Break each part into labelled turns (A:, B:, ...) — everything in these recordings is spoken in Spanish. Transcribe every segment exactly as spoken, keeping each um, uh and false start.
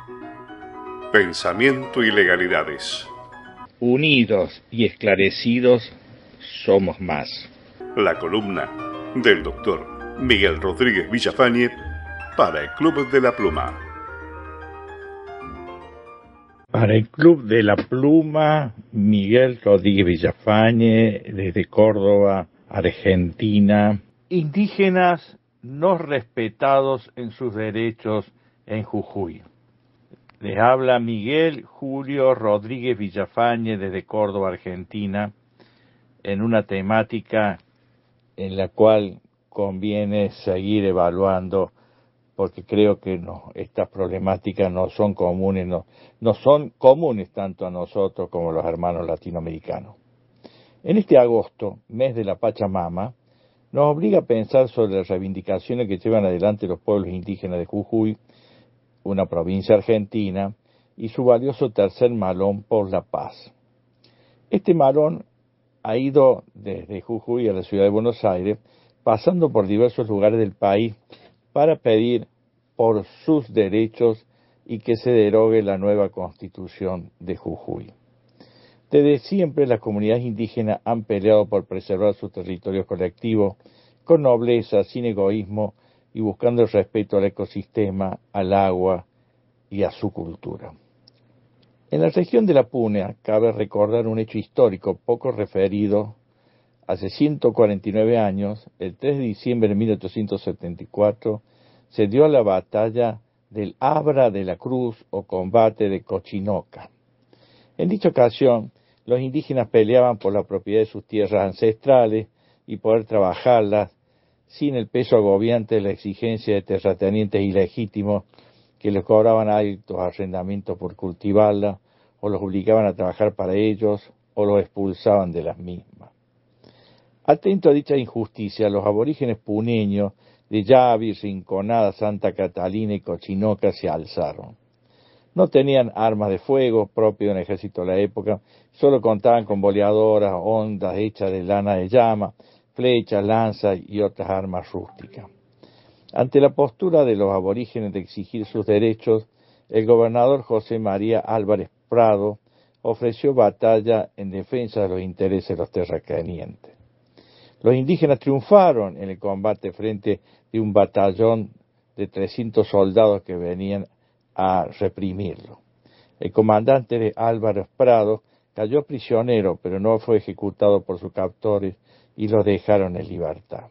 A: Pensamiento y legalidades.
B: Unidos y esclarecidos somos más.
A: La columna del doctor Miguel Rodríguez Villafañe para el Club de la Pluma.
B: Para el Club de la Pluma, Miguel Rodríguez Villafañe, desde Córdoba, Argentina. Indígenas no respetados en sus derechos en Jujuy. Les habla Miguel Julio Rodríguez Villafañe desde Córdoba, Argentina, en una temática en la cual conviene seguir evaluando, porque creo que no, estas problemáticas no son comunes, no, no son comunes tanto a nosotros como a los hermanos latinoamericanos. En este agosto, mes de la Pachamama, nos obliga a pensar sobre las reivindicaciones que llevan adelante los pueblos indígenas de Jujuy, una provincia argentina, y su valioso tercer malón por la paz. Este malón ha ido desde Jujuy a la ciudad de Buenos Aires, pasando por diversos lugares del país para pedir por sus derechos y que se derogue la nueva constitución de Jujuy. Desde siempre las comunidades indígenas han peleado por preservar sus territorios colectivos con nobleza, sin egoísmo y buscando el respeto al ecosistema, al agua y a su cultura. En la región de la Puna cabe recordar un hecho histórico poco referido. Hace ciento cuarenta y nueve años, el tres de diciembre de mil ochocientos setenta y cuatro, se dio la batalla del Abra de la Cruz o combate de Cochinoca. En dicha ocasión, los indígenas peleaban por la propiedad de sus tierras ancestrales y poder trabajarlas sin el peso agobiante de la exigencia de terratenientes ilegítimos que les cobraban altos arrendamientos por cultivarla, o los obligaban a trabajar para ellos, o los expulsaban de las mismas. Atento a dicha injusticia, los aborígenes puneños de Yavi, Rinconada, Santa Catalina y Cochinoca se alzaron. No tenían armas de fuego propias del ejército de la época, solo contaban con boleadoras, hondas hechas de lana de llama, flechas, lanzas y otras armas rústicas. Ante la postura de los aborígenes de exigir sus derechos, el gobernador José María Álvarez Prado ofreció batalla en defensa de los intereses de los terratenientes. Los indígenas triunfaron en el combate frente de un batallón de trescientos soldados que venían a reprimirlo. El comandante de Álvarez Prado cayó prisionero, pero no fue ejecutado por sus captores y los dejaron en libertad.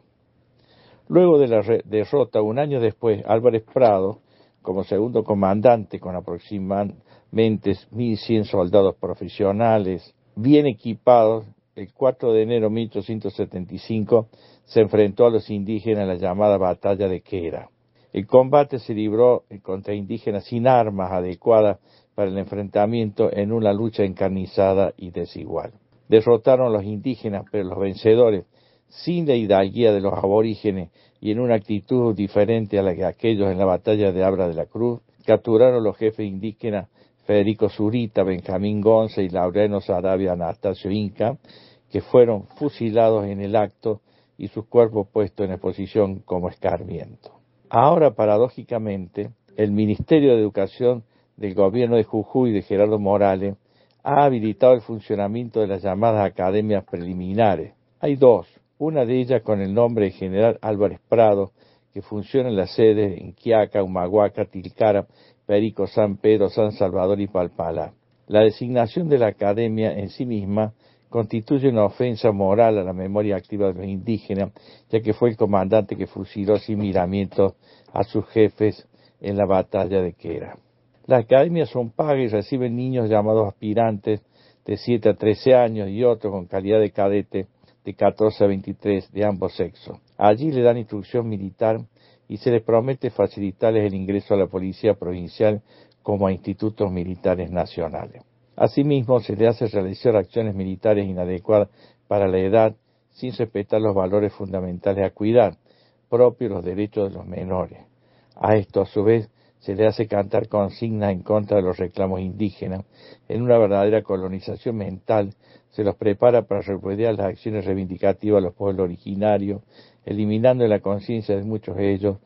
B: Luego de la derrota, un año después, Álvarez Prado, como segundo comandante con aproximadamente mil cien soldados profesionales, bien equipados, el cuatro de enero de mil ochocientos setenta y cinco se enfrentó a los indígenas en la llamada Batalla de Quera. El combate se libró contra indígenas sin armas adecuadas para el enfrentamiento en una lucha encarnizada y desigual. Derrotaron a los indígenas, pero los vencedores, sin la hidalguía de los aborígenes y en una actitud diferente a la que aquellos en la batalla de Abra de la Cruz, capturaron a los jefes indígenas Federico Zurita, Benjamín Gonza y Laureano Saravia Anastasio Inca, que fueron fusilados en el acto y sus cuerpos puestos en exposición como escarmiento. Ahora, paradójicamente, el Ministerio de Educación del gobierno de Jujuy de Gerardo Morales ha habilitado el funcionamiento de las llamadas academias preliminares. Hay dos, una de ellas con el nombre de General Álvarez Prado, que funciona en las sedes en Quiaca, Humahuaca, Tilcara, Perico, San Pedro, San Salvador y Palpalá. La designación de la academia en sí misma constituye una ofensa moral a la memoria activa de los indígenas, ya que fue el comandante que fusiló sin miramientos a sus jefes en la batalla de Quera. Las academias son pagas y reciben niños llamados aspirantes de siete a trece años y otros con calidad de cadete de catorce a veintitrés de ambos sexos. Allí le dan instrucción militar y se les promete facilitarles el ingreso a la policía provincial como a institutos militares nacionales. Asimismo, se le hace realizar acciones militares inadecuadas para la edad sin respetar los valores fundamentales a cuidar, propios los derechos de los menores. A esto, a su vez, se le hace cantar consignas en contra de los reclamos indígenas. En una verdadera colonización mental, se los prepara para repudiar las acciones reivindicativas de los pueblos originarios, eliminando en la conciencia de muchos de ellos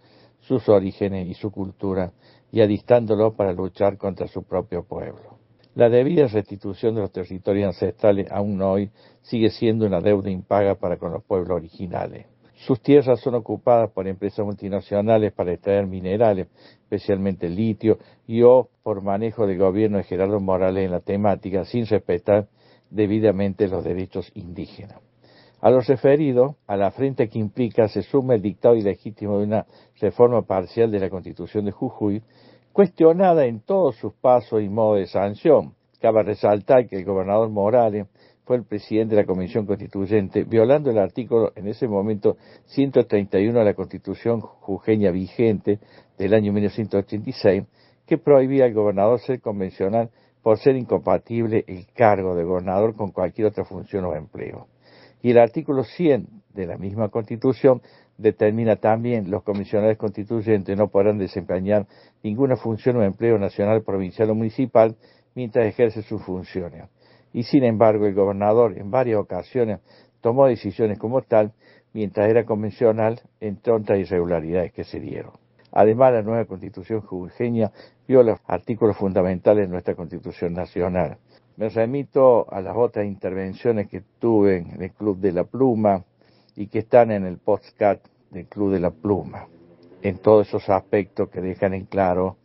B: sus orígenes y su cultura, y adistándolo para luchar contra su propio pueblo. La debida restitución de los territorios ancestrales aún hoy sigue siendo una deuda impaga para con los pueblos originales. Sus tierras son ocupadas por empresas multinacionales para extraer minerales, especialmente litio, y o por manejo del gobierno de Gerardo Morales en la temática, sin respetar debidamente los derechos indígenas. A lo referido, a la afrenta que implica se suma el dictado ilegítimo de una reforma parcial de la Constitución de Jujuy, cuestionada en todos sus pasos y modos de sanción. Cabe resaltar que el gobernador Morales fue el presidente de la Comisión Constituyente, violando el artículo en ese momento ciento treinta y uno de la Constitución jujeña vigente del año mil novecientos ochenta y seis, que prohibía al gobernador ser convencional por ser incompatible el cargo de gobernador con cualquier otra función o empleo. Y el artículo cien de la misma Constitución determina también los comisionados constituyentes no podrán desempeñar ninguna función o empleo nacional, provincial o municipal mientras ejerce sus funciones. Y sin embargo el gobernador en varias ocasiones tomó decisiones como tal mientras era convencional, entre otras irregularidades que se dieron. Además, la nueva Constitución jujeña viola artículos fundamentales de nuestra Constitución Nacional. Me remito a las otras intervenciones que tuve en el Club de la Pluma y que están en el podcast del Club de la Pluma, en todos esos aspectos que dejan en claro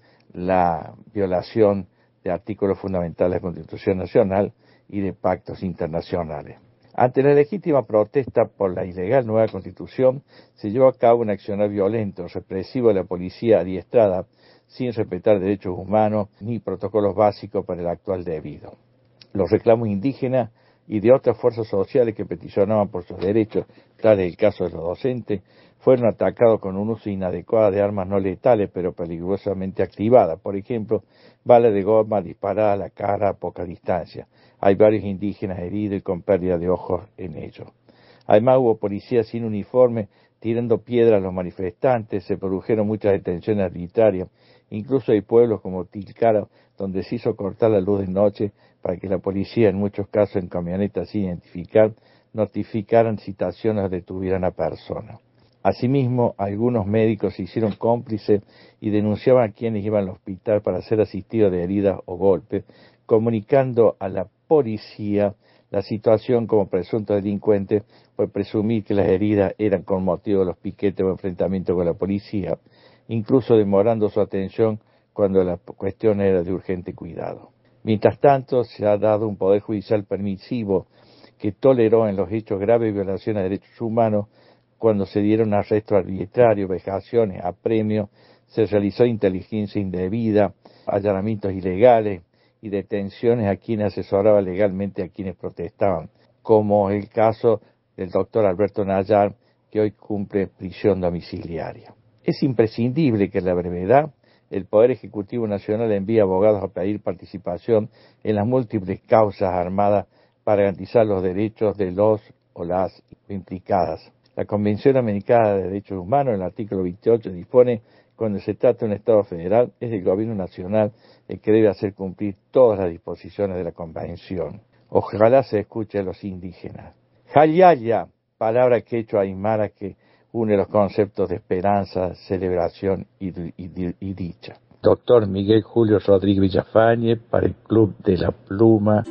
B: la violación de artículos fundamentales de la Constitución Nacional y de pactos internacionales. Ante la legítima protesta por la ilegal nueva Constitución, se llevó a cabo un accionar violento, represivo de la policía adiestrada, sin respetar derechos humanos ni protocolos básicos para el actual debido. Los reclamos indígenas y de otras fuerzas sociales que peticionaban por sus derechos, tal es el caso de los docentes, fueron atacados con un uso inadecuado de armas no letales, pero peligrosamente activadas. Por ejemplo, balas de goma disparadas a la cara a poca distancia. Hay varios indígenas heridos y con pérdida de ojos en ellos. Además, hubo policías sin uniforme tirando piedras a los manifestantes, se produjeron muchas detenciones arbitrarias. Incluso hay pueblos como Tilcara, donde se hizo cortar la luz de noche para que la policía, en muchos casos en camionetas sin identificar, notificaran citaciones o detuvieran a personas. Asimismo, algunos médicos se hicieron cómplices y denunciaban a quienes iban al hospital para ser asistidos de heridas o golpes, comunicando a la policía la situación como presunto delincuente por presumir que las heridas eran con motivo de los piquetes o enfrentamientos con la policía, incluso demorando su atención cuando la cuestión era de urgente cuidado. Mientras tanto, se ha dado un poder judicial permisivo que toleró en los hechos graves violaciones de derechos humanos cuando se dieron arrestos arbitrarios, vejaciones, apremios, se realizó inteligencia indebida, allanamientos ilegales y detenciones a quienes asesoraban legalmente a quienes protestaban, como el caso del doctor Alberto Nayar, que hoy cumple prisión domiciliaria. Es imprescindible que en la brevedad el Poder Ejecutivo Nacional envíe abogados a pedir participación en las múltiples causas armadas para garantizar los derechos de los o las implicadas. La Convención Americana de Derechos Humanos, en el artículo veintiocho, dispone cuando se trata de un Estado federal, es el gobierno nacional el que debe hacer cumplir todas las disposiciones de la Convención. Ojalá se escuche a los indígenas. Jayaya, palabra quechua aymara que une los conceptos de esperanza, celebración y, y, y dicha. Doctor Miguel Julio Rodríguez Villafañe para el Club de la Pluma.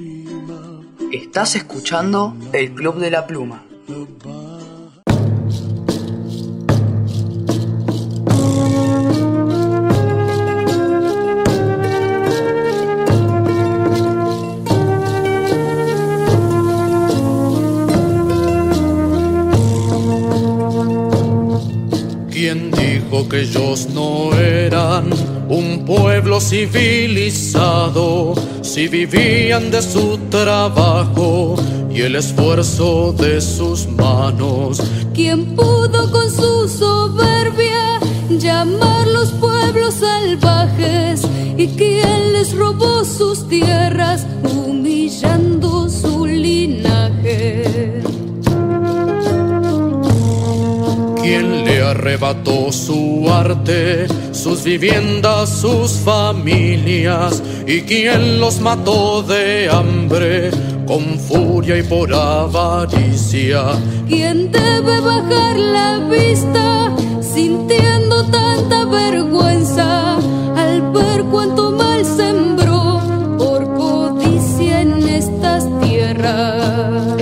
C: Estás escuchando el Club de la Pluma.
D: ¿Quién dijo que ellos no eran un pueblo civilizado si vivían de su trabajo y el esfuerzo de sus manos?
E: ¿Quién pudo con su soberbia llamarlos pueblos salvajes? ¿Y quién les robó sus tierras humillando su linaje?
D: ¿Quién le arrebató su arte, sus viviendas, sus familias? ¿Y quién los mató de hambre, con furia y por avaricia?
E: ¿Quién debe bajar la vista sintiendo tan cuánta vergüenza al ver cuánto mal sembró por codicia en estas tierras.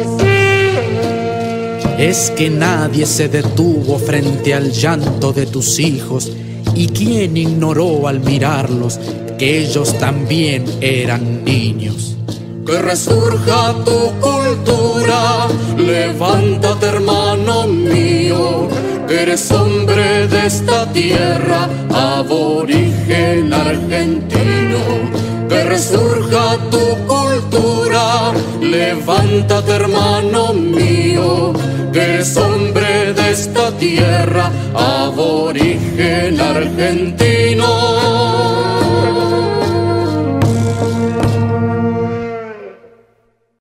D: Es que nadie se detuvo frente al llanto de tus hijos, y quien ignoró al mirarlos que ellos también eran niños. Que resurja tu cultura, levántate hermano mío, que eres hombre de esta tierra, aborigen argentino. Que resurja tu cultura, levántate hermano mío, que eres hombre de esta tierra, aborigen argentino.